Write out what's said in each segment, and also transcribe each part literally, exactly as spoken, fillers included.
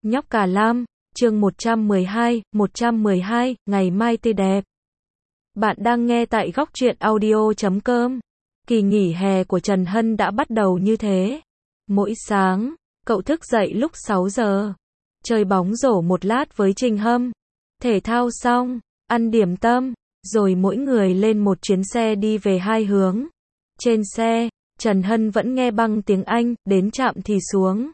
Nhóc Cả Lam, chương một trăm mười hai, một trăm mười hai, ngày mai tươi đẹp. Bạn đang nghe tại góc truyện audio chấm com. Kỳ nghỉ hè của Trần Hân đã bắt đầu như thế. Mỗi sáng, cậu thức dậy lúc sáu giờ. Chơi bóng rổ một lát với Trình Hâm. Thể thao xong, ăn điểm tâm, rồi mỗi người lên một chuyến xe đi về hai hướng. Trên xe, Trần Hân vẫn nghe băng tiếng Anh, đến trạm thì xuống.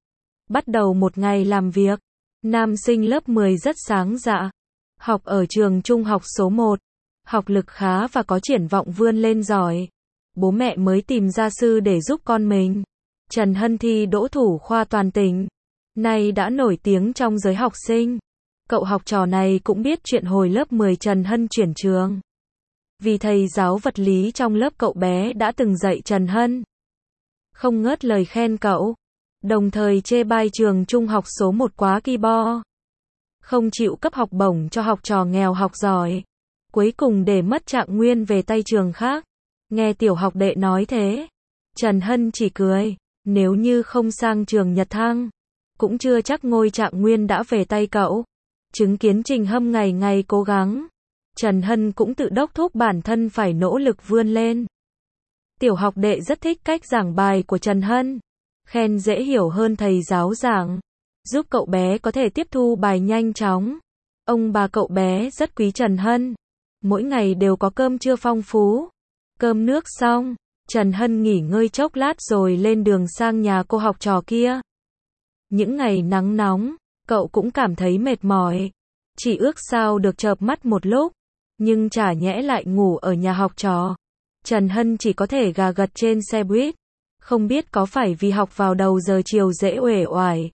Bắt đầu một ngày làm việc. Nam sinh lớp mười rất sáng dạ. Học ở trường trung học số một. Học lực khá và có triển vọng vươn lên giỏi. Bố mẹ mới tìm gia sư để giúp con mình. Trần Hân thi đỗ thủ khoa toàn tỉnh. Nay đã nổi tiếng trong giới học sinh. Cậu học trò này cũng biết chuyện hồi lớp mười Trần Hân chuyển trường. Vì thầy giáo vật lý trong lớp cậu bé đã từng dạy Trần Hân. Không ngớt lời khen cậu. Đồng thời chê bai trường trung học số một quá ki bo. Không chịu cấp học bổng cho học trò nghèo học giỏi. Cuối cùng để mất trạng nguyên về tay trường khác. Nghe tiểu học đệ nói thế, Trần Hân chỉ cười. Nếu như không sang trường Nhật Thăng, cũng chưa chắc ngôi trạng nguyên đã về tay cậu. Chứng kiến Trình Hâm ngày ngày cố gắng, Trần Hân cũng tự đốc thúc bản thân phải nỗ lực vươn lên. Tiểu học đệ rất thích cách giảng bài của Trần Hân. Khen dễ hiểu hơn thầy giáo giảng, giúp cậu bé có thể tiếp thu bài nhanh chóng. Ông bà cậu bé rất quý Trần Hân. Mỗi ngày đều có cơm trưa phong phú. Cơm nước xong, Trần Hân nghỉ ngơi chốc lát rồi lên đường sang nhà cô học trò kia. Những ngày nắng nóng, cậu cũng cảm thấy mệt mỏi. Chỉ ước sao được chợp mắt một lúc, nhưng chả nhẽ lại ngủ ở nhà học trò. Trần Hân chỉ có thể gà gật trên xe buýt. Không biết có phải vì học vào đầu giờ chiều dễ uể oải,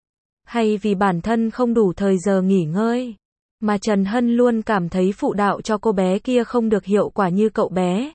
hay vì bản thân không đủ thời giờ nghỉ ngơi, mà Trần Hân luôn cảm thấy phụ đạo cho cô bé kia không được hiệu quả như cậu bé.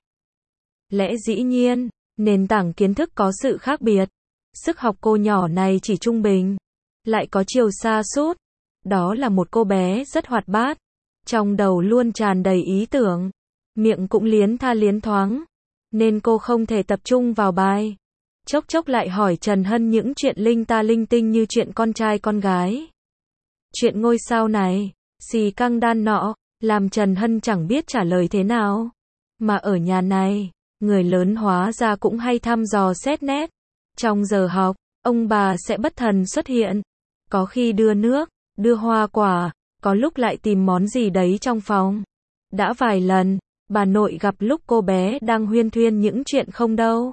Lẽ dĩ nhiên, nền tảng kiến thức có sự khác biệt. Sức học cô nhỏ này chỉ trung bình, lại có chiều xa sút. Đó là một cô bé rất hoạt bát, trong đầu luôn tràn đầy ý tưởng, miệng cũng liến tha liến thoáng, nên cô không thể tập trung vào bài. Chốc chốc lại hỏi Trần Hân những chuyện linh ta linh tinh như chuyện con trai con gái, chuyện ngôi sao này, xì căng đan nọ, làm Trần Hân chẳng biết trả lời thế nào. Mà ở nhà này, người lớn hóa ra cũng hay thăm dò xét nét. Trong giờ học, ông bà sẽ bất thần xuất hiện. Có khi đưa nước, đưa hoa quả, có lúc lại tìm món gì đấy trong phòng. Đã vài lần, bà nội gặp lúc cô bé đang huyên thuyên những chuyện không đâu,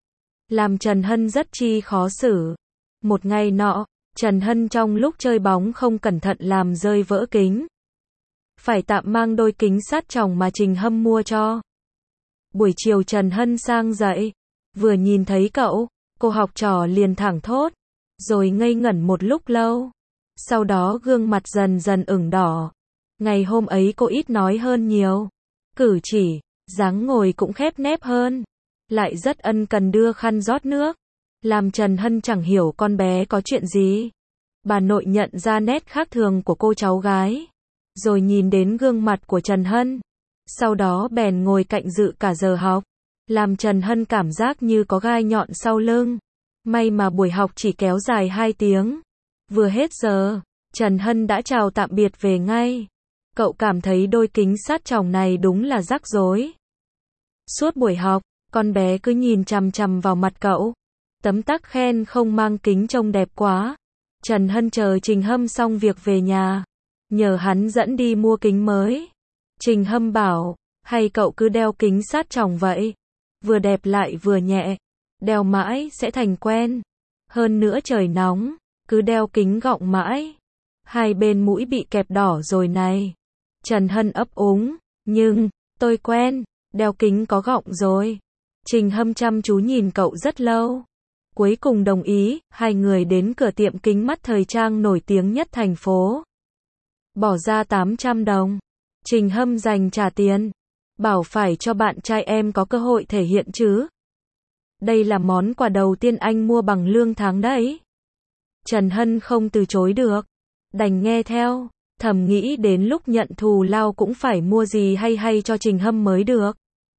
làm Trần Hân rất chi khó xử. Một ngày nọ, Trần Hân trong lúc chơi bóng không cẩn thận làm rơi vỡ kính. Phải tạm mang đôi kính sát tròng mà Trình Hâm mua cho. Buổi chiều Trần Hân sang dậy, vừa nhìn thấy cậu, cô học trò liền thẳng thốt, rồi ngây ngẩn một lúc lâu. Sau đó gương mặt dần dần ửng đỏ. Ngày hôm ấy cô ít nói hơn nhiều. Cử chỉ, dáng ngồi cũng khép nép hơn. Lại rất ân cần đưa khăn rót nước, làm Trần Hân chẳng hiểu con bé có chuyện gì. Bà nội nhận ra nét khác thường của cô cháu gái, rồi nhìn đến gương mặt của Trần Hân. Sau đó bèn ngồi cạnh dự cả giờ học, làm Trần Hân cảm giác như có gai nhọn sau lưng. May mà buổi học chỉ kéo dài hai tiếng. Vừa hết giờ, Trần Hân đã chào tạm biệt về ngay. Cậu cảm thấy đôi kính sát tròng này đúng là rắc rối. Suốt buổi học, con bé cứ nhìn chằm chằm vào mặt cậu. Tấm tắc khen không mang kính trông đẹp quá. Trần Hân chờ Trình Hâm xong việc về nhà, nhờ hắn dẫn đi mua kính mới. Trình Hâm bảo, hay cậu cứ đeo kính sát tròng vậy, vừa đẹp lại vừa nhẹ, đeo mãi sẽ thành quen. Hơn nữa trời nóng, cứ đeo kính gọng mãi, hai bên mũi bị kẹp đỏ rồi này. Trần Hân ấp úng, nhưng, tôi quen, đeo kính có gọng rồi. Trình Hâm chăm chú nhìn cậu rất lâu. Cuối cùng đồng ý, hai người đến cửa tiệm kính mắt thời trang nổi tiếng nhất thành phố. Bỏ ra tám trăm đồng. Trình Hâm dành trả tiền. Bảo phải cho bạn trai em có cơ hội thể hiện chứ. Đây là món quà đầu tiên anh mua bằng lương tháng đấy. Trần Hân không từ chối được, đành nghe theo, thầm nghĩ đến lúc nhận thù lao cũng phải mua gì hay hay cho Trình Hâm mới được.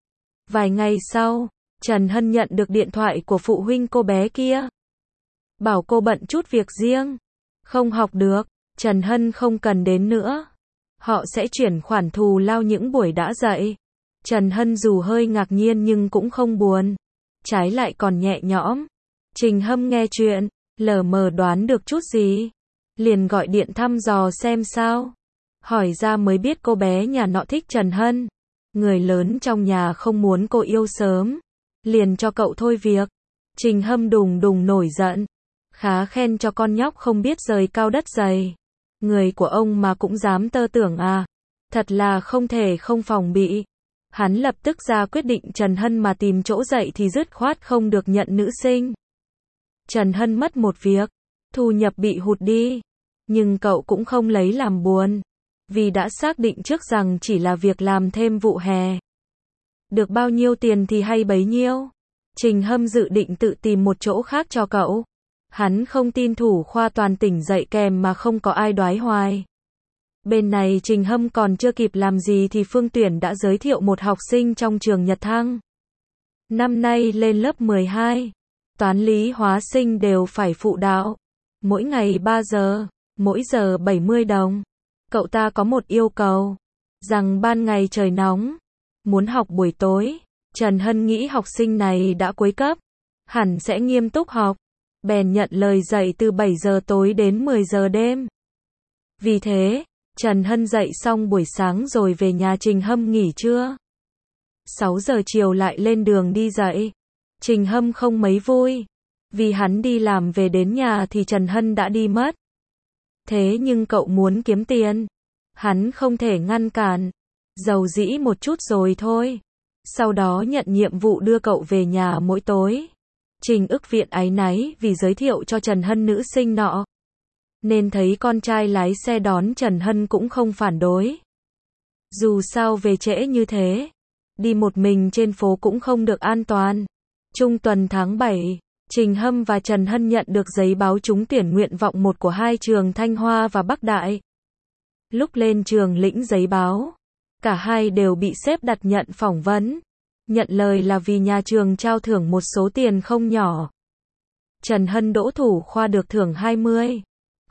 Vài ngày sau, Trần Hân nhận được điện thoại của phụ huynh cô bé kia. Bảo cô bận chút việc riêng, Không học được, Trần Hân không cần đến nữa. Họ sẽ chuyển khoản thù lao những buổi đã dạy. Trần Hân dù hơi ngạc nhiên nhưng cũng không buồn. Trái lại còn nhẹ nhõm. Trình Hâm nghe chuyện, lờ mờ đoán được chút gì. Liền gọi điện thăm dò xem sao. Hỏi ra mới biết cô bé nhà nọ thích Trần Hân. Người lớn trong nhà không muốn cô yêu sớm. Liền cho cậu thôi việc. Trình Hâm đùng đùng nổi giận. Khá khen cho con nhóc không biết rời cao đất dày. Người của ông mà cũng dám tơ tưởng à. Thật là không thể không phòng bị. Hắn lập tức ra quyết định Trần Hân mà tìm chỗ dạy thì dứt khoát không được nhận nữ sinh. Trần Hân mất một việc. Thu nhập bị hụt đi. Nhưng cậu cũng không lấy làm buồn. Vì đã xác định trước rằng chỉ là việc làm thêm vụ hè. Được bao nhiêu tiền thì hay bấy nhiêu. Trình Hâm dự định tự tìm một chỗ khác cho cậu. Hắn không tin thủ khoa toàn tỉnh dạy kèm mà không có ai đoái hoài. Bên này Trình Hâm còn chưa kịp làm gì thì Phương Tuyển đã giới thiệu một học sinh trong trường Nhật Thăng. Năm nay lên lớp mười hai. Toán lý hóa sinh đều phải phụ đạo. Mỗi ngày ba giờ, mỗi giờ bảy mươi đồng. Cậu ta có một yêu cầu. Rằng ban ngày trời nóng. Muốn học buổi tối. Trần Hân nghĩ học sinh này đã cuối cấp. Hẳn sẽ nghiêm túc học. Bèn nhận lời dạy từ bảy giờ tối đến mười giờ đêm. Vì thế, Trần Hân dạy xong buổi sáng rồi về nhà Trình Hâm nghỉ trưa. sáu giờ chiều lại lên đường đi dạy. Trình Hâm không mấy vui. Vì hắn đi làm về đến nhà thì Trần Hân đã đi mất. Thế nhưng cậu muốn kiếm tiền. Hắn không thể ngăn cản. Dầu dĩ một chút rồi thôi. Sau đó nhận nhiệm vụ đưa cậu về nhà mỗi tối. Trình Ức Viện áy náy vì giới thiệu cho Trần Hân nữ sinh nọ. Nên thấy con trai lái xe đón Trần Hân cũng không phản đối. Dù sao về trễ như thế. Đi một mình trên phố cũng không được an toàn. Trung tuần tháng bảy. Trình Hâm và Trần Hân nhận được giấy báo trúng tuyển nguyện vọng một của hai trường Thanh Hoa và Bắc Đại. Lúc lên trường lĩnh giấy báo, cả hai đều bị sếp đặt nhận phỏng vấn. Nhận lời là vì nhà trường trao thưởng một số tiền không nhỏ. Trần Hân đỗ thủ khoa được thưởng hai mươi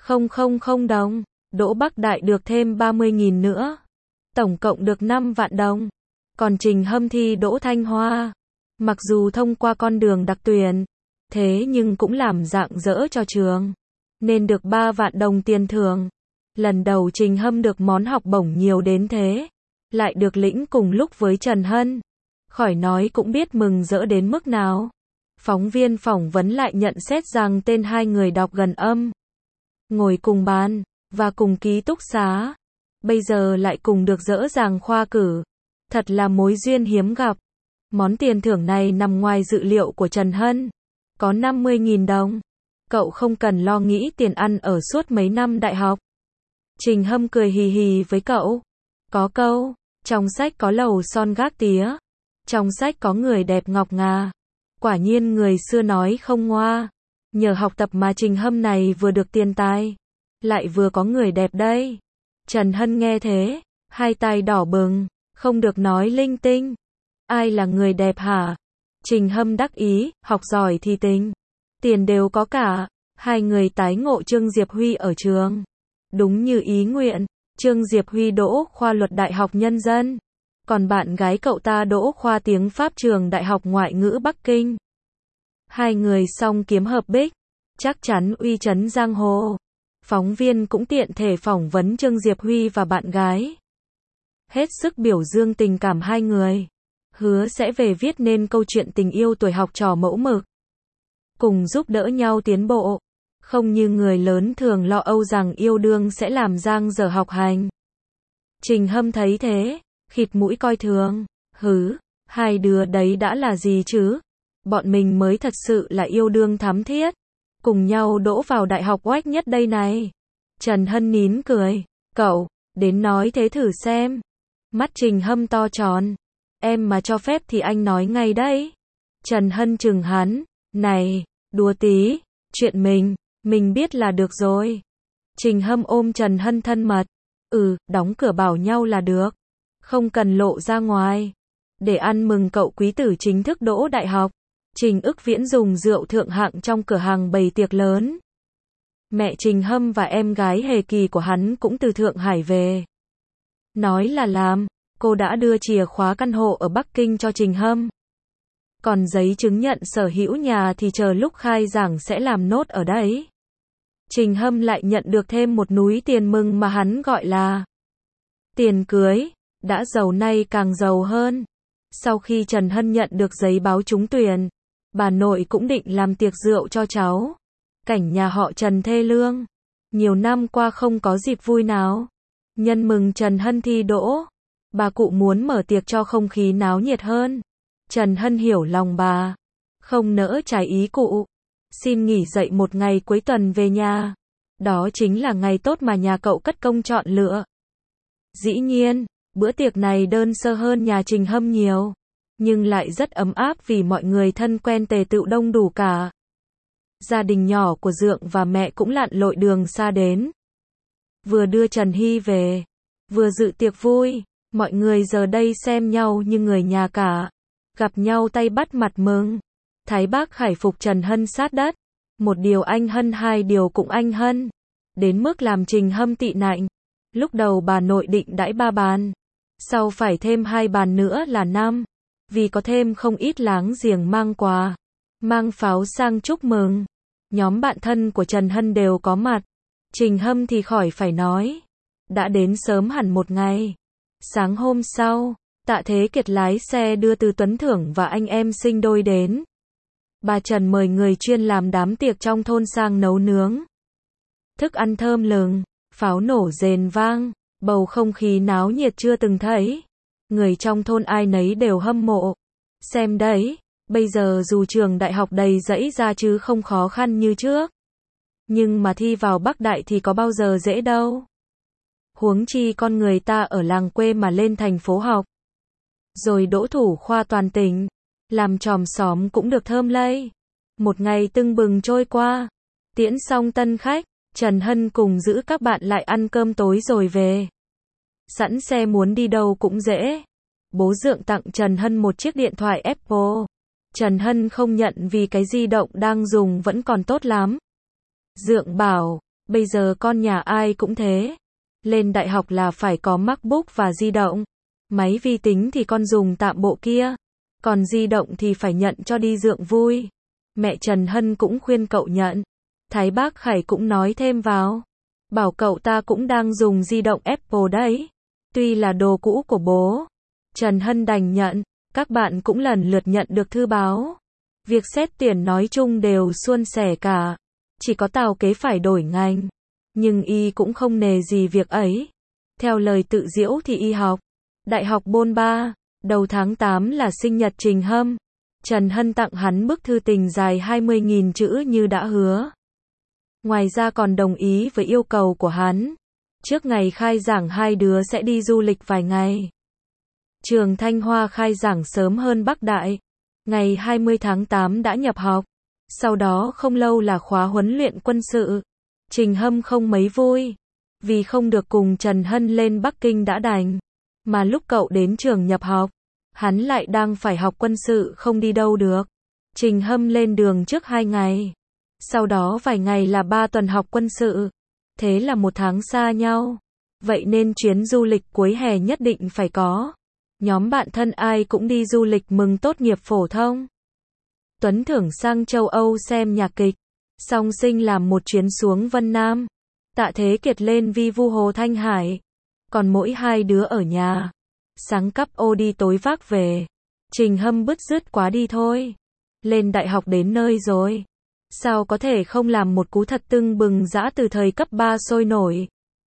nghìn đồng, đỗ Bắc Đại được thêm ba mươi nghìn nữa. Tổng cộng được năm vạn đồng. Còn Trình Hâm thi đỗ Thanh Hoa. Mặc dù thông qua con đường đặc tuyển, thế nhưng cũng làm rạng rỡ cho trường. Nên được ba vạn đồng tiền thưởng. Lần đầu Trình Hâm được món học bổng nhiều đến thế. Lại được lĩnh cùng lúc với Trần Hân. Khỏi nói cũng biết mừng rỡ đến mức nào. Phóng viên phỏng vấn lại nhận xét rằng tên hai người đọc gần âm. Ngồi cùng bàn, và cùng ký túc xá. Bây giờ lại cùng được dỡ dàng khoa cử. Thật là mối duyên hiếm gặp. Món tiền thưởng này nằm ngoài dự liệu của Trần Hân. Có năm mươi nghìn đồng. Cậu không cần lo nghĩ tiền ăn ở suốt mấy năm đại học. Trình Hâm cười hì hì với cậu. Có câu, trong sách có lầu son gác tía. Trong sách có người đẹp ngọc ngà. Quả nhiên người xưa nói không ngoa. Nhờ học tập mà Trình Hâm này vừa được tiền tài. Lại vừa có người đẹp đây. Trần Hân nghe thế. Hai tay đỏ bừng. Không được nói linh tinh. Ai là người đẹp hả? Trình Hâm đắc ý. Học giỏi thì tính. Tiền đều có cả. Hai người tái ngộ Trương Diệp Huy ở trường. Đúng như ý nguyện. Trương Diệp Huy đỗ khoa luật Đại học Nhân dân. Còn bạn gái cậu ta đỗ khoa tiếng Pháp trường Đại học Ngoại ngữ Bắc Kinh. Hai người song kiếm hợp bích. Chắc chắn uy chấn giang hồ. Phóng viên cũng tiện thể phỏng vấn Trương Diệp Huy và bạn gái. Hết sức biểu dương tình cảm hai người. Hứa sẽ về viết nên câu chuyện tình yêu tuổi học trò mẫu mực. Cùng giúp đỡ nhau tiến bộ. Không như người lớn thường lo âu rằng yêu đương sẽ làm dang dở học hành. Trình Hâm thấy thế, khịt mũi coi thường. Hứ, hai đứa đấy đã là gì chứ? Bọn mình mới thật sự là yêu đương thắm thiết. Cùng nhau đỗ vào đại học oách nhất đây này. Trần Hân nín cười. Cậu, đến nói thế thử xem. Mắt Trình Hâm to tròn. Em mà cho phép thì anh nói ngay đấy. Trần Hân chừng hắn. Này, đùa tí. Chuyện mình, mình biết là được rồi. Trình Hâm ôm Trần Hân thân mật. Ừ, đóng cửa bảo nhau là được. Không cần lộ ra ngoài. Để ăn mừng cậu quý tử chính thức đỗ đại học. Trình Ức Viễn dùng rượu thượng hạng trong cửa hàng bày tiệc lớn. Mẹ Trình Hâm và em gái Hề Kỳ của hắn cũng từ Thượng Hải về. Nói là làm, cô đã đưa chìa khóa căn hộ ở Bắc Kinh cho Trình Hâm. Còn giấy chứng nhận sở hữu nhà thì chờ lúc khai giảng sẽ làm nốt ở đấy. Trình Hâm lại nhận được thêm một núi tiền mừng mà hắn gọi là tiền cưới, đã giàu nay càng giàu hơn. Sau khi Trần Hân nhận được giấy báo trúng tuyển, bà nội cũng định làm tiệc rượu cho cháu. Cảnh nhà họ Trần thê lương, nhiều năm qua không có dịp vui nào. Nhân mừng Trần Hân thi đỗ, bà cụ muốn mở tiệc cho không khí náo nhiệt hơn. Trần Hân hiểu lòng bà, không nỡ trái ý cụ. Xin nghỉ dậy một ngày cuối tuần về nhà. Đó chính là ngày tốt mà nhà cậu cất công chọn lựa. Dĩ nhiên, bữa tiệc này đơn sơ hơn nhà Trình Hâm nhiều, nhưng lại rất ấm áp vì mọi người thân quen tề tựu đông đủ cả. Gia đình nhỏ của Dượng và mẹ cũng lặn lội đường xa đến. Vừa đưa Trần Hy về, vừa dự tiệc vui, mọi người giờ đây xem nhau như người nhà cả. Gặp nhau tay bắt mặt mừng. Thái bác khải phục Trần Hân sát đất. Một điều anh Hân, hai điều cũng anh Hân. Đến mức làm Trình Hâm tị nạnh. Lúc đầu bà nội định đãi ba bàn, sau phải thêm hai bàn nữa là năm. Vì có thêm không ít láng giềng mang quà, mang pháo sang chúc mừng. Nhóm bạn thân của Trần Hân đều có mặt. Trình Hâm thì khỏi phải nói, đã đến sớm hẳn một ngày. Sáng hôm sau, Tạ Thế Kiệt lái xe đưa Từ Tuấn Thưởng và anh em sinh đôi đến. Bà Trần mời người chuyên làm đám tiệc trong thôn sang nấu nướng. Thức ăn thơm lừng, pháo nổ rền vang, bầu không khí náo nhiệt chưa từng thấy. Người trong thôn ai nấy đều hâm mộ. Xem đấy, bây giờ dù trường đại học đầy rẫy ra chứ không khó khăn như trước. Nhưng mà thi vào Bắc Đại thì có bao giờ dễ đâu. Huống chi con người ta ở làng quê mà lên thành phố học. Rồi đỗ thủ khoa toàn tỉnh, làm chòm xóm cũng được thơm lây. Một ngày tưng bừng trôi qua, tiễn xong tân khách, Trần Hân cùng giữ các bạn lại ăn cơm tối rồi về. Sẵn xe muốn đi đâu cũng dễ. Bố Dượng tặng Trần Hân một chiếc điện thoại Apple. Trần Hân không nhận vì cái di động đang dùng vẫn còn tốt lắm. Dượng bảo, bây giờ con nhà ai cũng thế. Lên đại học là phải có MacBook và di động. Máy vi tính thì con dùng tạm bộ kia. Còn di động thì phải nhận cho đi Dượng vui. Mẹ Trần Hân cũng khuyên cậu nhận. Thái bác Khải cũng nói thêm vào. Bảo cậu ta cũng đang dùng di động Apple đấy. Tuy là đồ cũ của bố. Trần Hân đành nhận. Các bạn cũng lần lượt nhận được thư báo. Việc xét tuyển nói chung đều suôn sẻ cả. Chỉ có Tào Kế phải đổi ngành. Nhưng y cũng không nề gì việc ấy. Theo lời tự diễu thì y học Đại học Bôn Ba. Đầu tháng tám là sinh nhật Trình Hâm. Trần Hân tặng hắn bức thư tình dài hai mươi nghìn chữ như đã hứa. Ngoài ra còn đồng ý với yêu cầu của hắn. Trước ngày khai giảng hai đứa sẽ đi du lịch vài ngày. Trường Thanh Hoa khai giảng sớm hơn Bắc Đại. Ngày hai mươi tháng tám đã nhập học. Sau đó không lâu là khóa huấn luyện quân sự. Trình Hâm không mấy vui. Vì không được cùng Trần Hân lên Bắc Kinh đã đành. Mà lúc cậu đến trường nhập học, hắn lại đang phải học quân sự không đi đâu được. Trình Hâm lên đường trước hai ngày. Sau đó vài ngày là ba tuần học quân sự. Thế là một tháng xa nhau. Vậy nên chuyến du lịch cuối hè nhất định phải có. Nhóm bạn thân ai cũng đi du lịch mừng tốt nghiệp phổ thông. Tuấn Thưởng sang châu Âu xem nhạc kịch. Song Sinh làm một chuyến xuống Vân Nam. Tạ Thế Kiệt lên vi vu Hồ Thanh Hải. Còn mỗi hai đứa ở nhà. Sáng cắp ô đi tối vác về. Trình Hâm bứt rứt quá đi thôi. Lên đại học đến nơi rồi. Sao có thể không làm một cú thật tưng bừng dã từ thời cấp ba sôi nổi.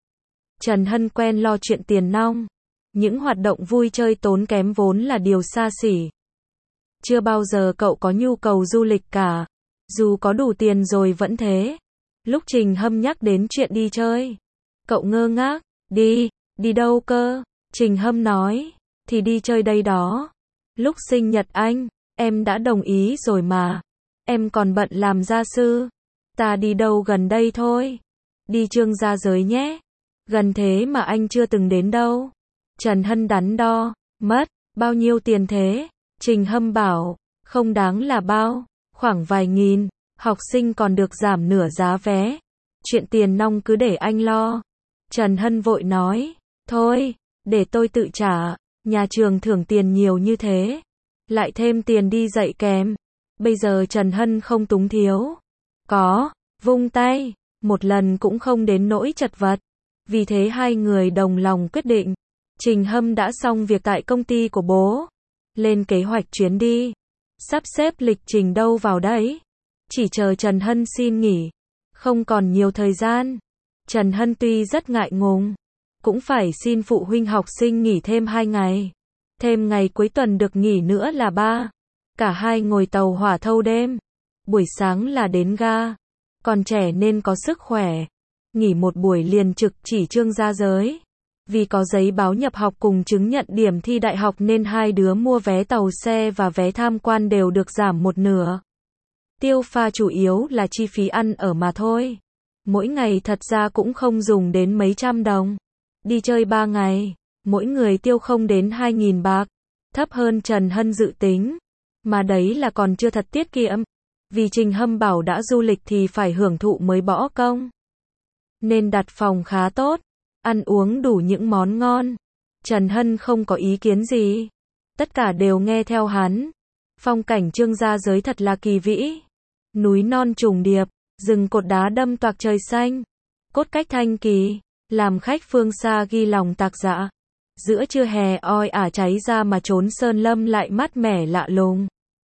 Trần Hân quen lo chuyện tiền nong. Những hoạt động vui chơi tốn kém vốn là điều xa xỉ. Chưa bao giờ cậu có nhu cầu du lịch cả. Dù có đủ tiền rồi vẫn thế. Lúc Trình Hâm nhắc đến chuyện đi chơi, cậu ngơ ngác. Đi, đi đâu cơ? Trình Hâm nói, thì đi chơi đây đó. Lúc sinh nhật anh, em đã đồng ý rồi mà. Em còn bận làm gia sư. Ta đi đâu gần đây thôi. Đi Trương Gia Giới nhé. Gần thế mà anh chưa từng đến đâu. Trần Hân đắn đo, mất, bao nhiêu tiền thế? Trình Hâm bảo, không đáng là bao, khoảng vài nghìn, học sinh còn được giảm nửa giá vé. chuyện tiền nong cứ để anh lo. Trần Hân vội nói, thôi, để tôi tự trả, nhà trường thưởng tiền nhiều như thế, lại thêm tiền đi dạy kèm. Bây giờ Trần Hân không túng thiếu. Có, vung tay, một lần cũng không đến nỗi chật vật. Vì thế hai người đồng lòng quyết định. Trình Hâm đã xong việc tại công ty của bố. Lên kế hoạch chuyến đi. Sắp xếp lịch trình đâu vào đấy. Chỉ chờ Trần Hân xin nghỉ. Không còn nhiều thời gian. Trần Hân tuy rất ngại ngùng, cũng phải xin phụ huynh học sinh nghỉ thêm hai ngày. Thêm ngày cuối tuần được nghỉ nữa là ba. Cả hai ngồi tàu hỏa thâu đêm. Buổi sáng là đến ga. Còn trẻ nên có sức khỏe. Nghỉ một buổi liền trực chỉ Trương Gia Giới. Vì có giấy báo nhập học cùng chứng nhận điểm thi đại học nên hai đứa mua vé tàu xe và vé tham quan đều được giảm một nửa. Tiêu pha chủ yếu là chi phí ăn ở mà thôi. Mỗi ngày thật ra cũng không dùng đến mấy trăm đồng. Đi chơi ba ngày, mỗi người tiêu không đến hai nghìn bạc. Thấp hơn Trần Hân dự tính. Mà đấy là còn chưa thật tiết kiệm. Vì Trình Hâm bảo đã du lịch thì phải hưởng thụ mới bỏ công. Nên đặt phòng khá tốt. Ăn uống đủ những món ngon. Trần Hân không có ý kiến gì. Tất cả đều nghe theo hắn. Phong cảnh Trương Gia Giới thật là kỳ vĩ. Núi non trùng điệp, rừng cột đá đâm toạc trời xanh. Cốt cách thanh kỳ, làm khách phương xa ghi lòng tạc dạ. Giữa trưa hè oi ả cháy ra mà trốn sơn lâm lại mát mẻ lạ lùng.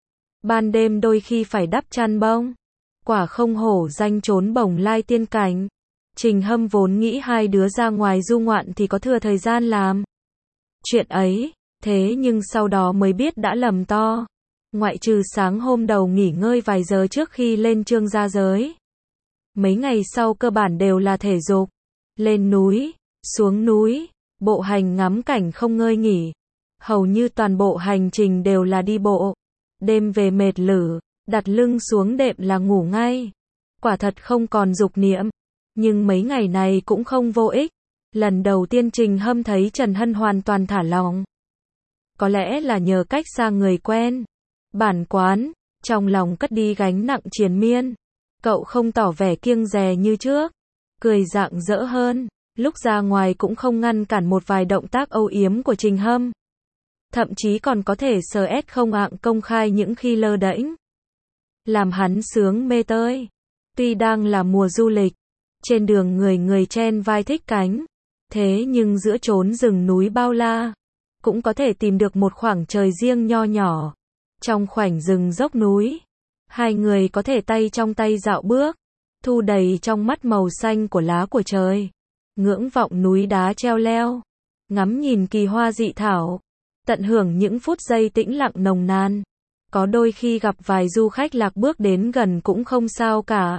Ban đêm đôi khi phải đắp chăn bông. Quả không hổ danh trốn bồng lai tiên cảnh. Trình Hâm vốn nghĩ hai đứa ra ngoài du ngoạn thì có thừa thời gian làm chuyện ấy, thế nhưng sau đó mới biết đã lầm to. Ngoại trừ sáng hôm đầu nghỉ ngơi vài giờ trước khi lên Trương Gia Giới. Mấy ngày sau cơ bản đều là thể dục. Lên núi, xuống núi, bộ hành ngắm cảnh không ngơi nghỉ. Hầu như toàn bộ hành trình đều là đi bộ. Đêm về mệt lử, đặt lưng xuống đệm là ngủ ngay. Quả thật không còn dục niệm. Nhưng mấy ngày này cũng không vô ích. Lần đầu tiên Trình Hâm thấy Trần Hân hoàn toàn thả lỏng. Có lẽ là nhờ cách xa người quen. Bản quán, trong lòng cất đi gánh nặng triền miên. Cậu không tỏ vẻ kiêng dè như trước. Cười rạng rỡ hơn. Lúc ra ngoài cũng không ngăn cản một vài động tác âu yếm của Trình Hâm. Thậm chí còn có thể sờ ét không ạng công khai những khi lơ đễnh. Làm hắn sướng mê tơi. Tuy đang là mùa du lịch. Trên đường người người chen vai thích cánh. Thế nhưng giữa chốn rừng núi bao la. Cũng có thể tìm được một khoảng trời riêng nho nhỏ. Trong khoảnh rừng dốc núi. Hai người có thể tay trong tay dạo bước. Thu đầy trong mắt màu xanh của lá của trời. Ngưỡng vọng núi đá treo leo. Ngắm nhìn kỳ hoa dị thảo. Tận hưởng những phút giây tĩnh lặng nồng nàn. Có đôi khi gặp vài du khách lạc bước đến gần cũng không sao cả.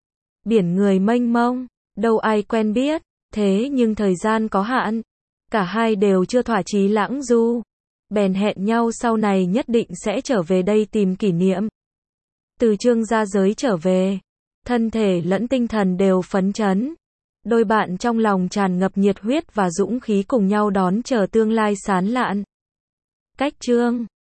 Biển người mênh mông, đâu ai quen biết, thế nhưng thời gian có hạn. Cả hai đều chưa thỏa chí lãng du. Bèn hẹn nhau sau này nhất định sẽ trở về đây tìm kỷ niệm. Từ Trương Gia Giới trở về, thân thể lẫn tinh thần đều phấn chấn. Đôi bạn trong lòng tràn ngập nhiệt huyết và dũng khí cùng nhau đón chờ tương lai sáng lạn. Cách Trương